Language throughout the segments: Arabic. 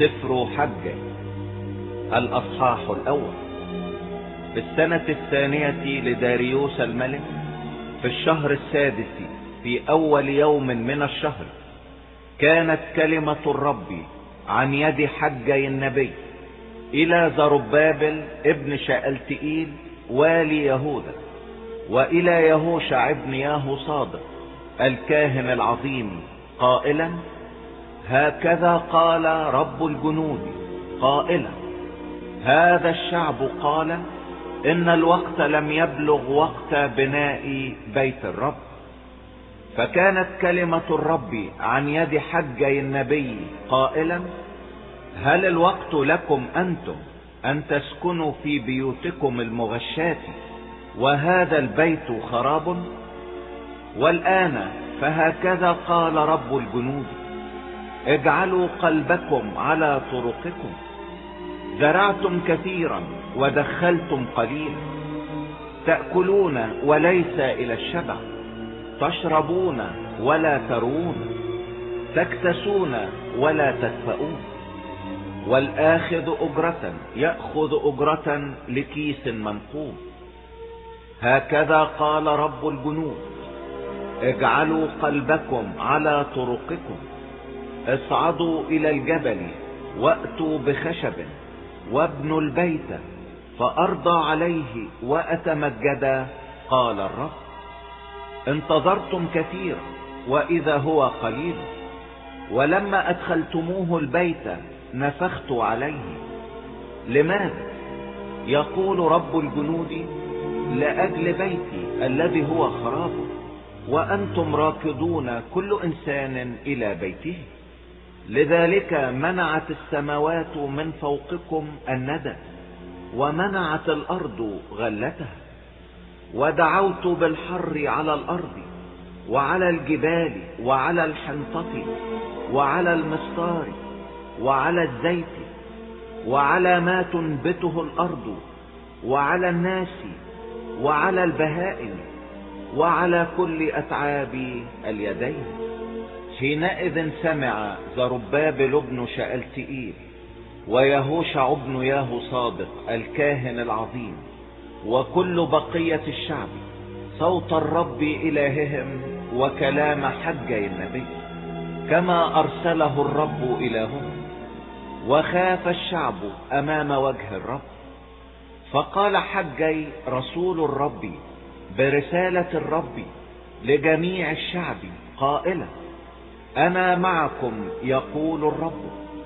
سفر حج الأصحاح الأول. في السنة الثانية لداريوس الملك، في الشهر السادس في أول يوم من الشهر، كانت كلمة الرب عن يد حجي النبي إلى زربابل ابن شألتئيل والي يهوذا، وإلى يهوشع ابن يهوصادق الكاهن العظيم، قائلا: هكذا قال رب الجنود قائلا: هذا الشعب قال إن الوقت لم يبلغ وقت بناء بيت الرب. فكانت كلمة الرب عن يد حجي النبي قائلا: هل الوقت لكم أنتم أن تسكنوا في بيوتكم المغشاة وهذا البيت خراب؟ والآن فهكذا قال رب الجنود: اجعلوا قلبكم على طرقكم. زرعتم كثيرا ودخلتم قليلا، تأكلون وليس إلى الشبع، تشربون ولا تروون، تكتسون ولا تدفئون. والآخذ أجرة يأخذ أجرة لكيس منقوم. هكذا قال رب الجنود: اجعلوا قلبكم على طرقكم، اصعدوا إلى الجبل وأتوا بخشب وابنوا البيت فأرضى عليه وأتمجد، قال الرب. انتظرتم كثيرا وإذا هو قليل، ولما أدخلتموه البيت نفخت عليه. لماذا؟ يقول رب الجنود: لأجل بيتي الذي هو خراب، وأنتم راكضون كل إنسان إلى بيته. لذلك منعت السماوات من فوقكم الندى، ومنعت الأرض غلتها. ودعوت بالحر على الأرض وعلى الجبال وعلى الحنطة وعلى المستار وعلى الزيت وعلى ما تنبته الأرض وعلى الناس وعلى البهائم وعلى كل أتعاب اليدين. حينئذ سمع زربابل ابن شألتئيل ويهوشع ابن يهوصادق الكاهن العظيم وكل بقية الشعب صوت الرب إلههم وكلام حجي النبي كما أرسله الرب إلههم. وخاف الشعب أمام وجه الرب. فقال حجي رسول الرب برسالة الرب لجميع الشعب قائلا: أنا معكم يقول الرب.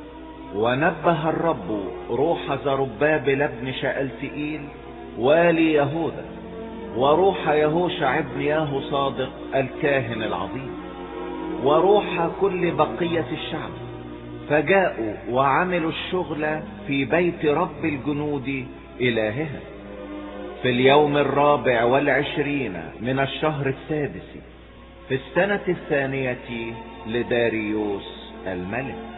ونبه الرب روح زربابل ابن شألتئيل والي يهوذا، وروح يهوشع ابن يهوصادق الكاهن العظيم، وروح كل بقية الشعب، فجاءوا وعملوا الشغل في بيت رب الجنود إلههم في اليوم 24 من الشهر السادس في السنة الثانية لداريوس الملك.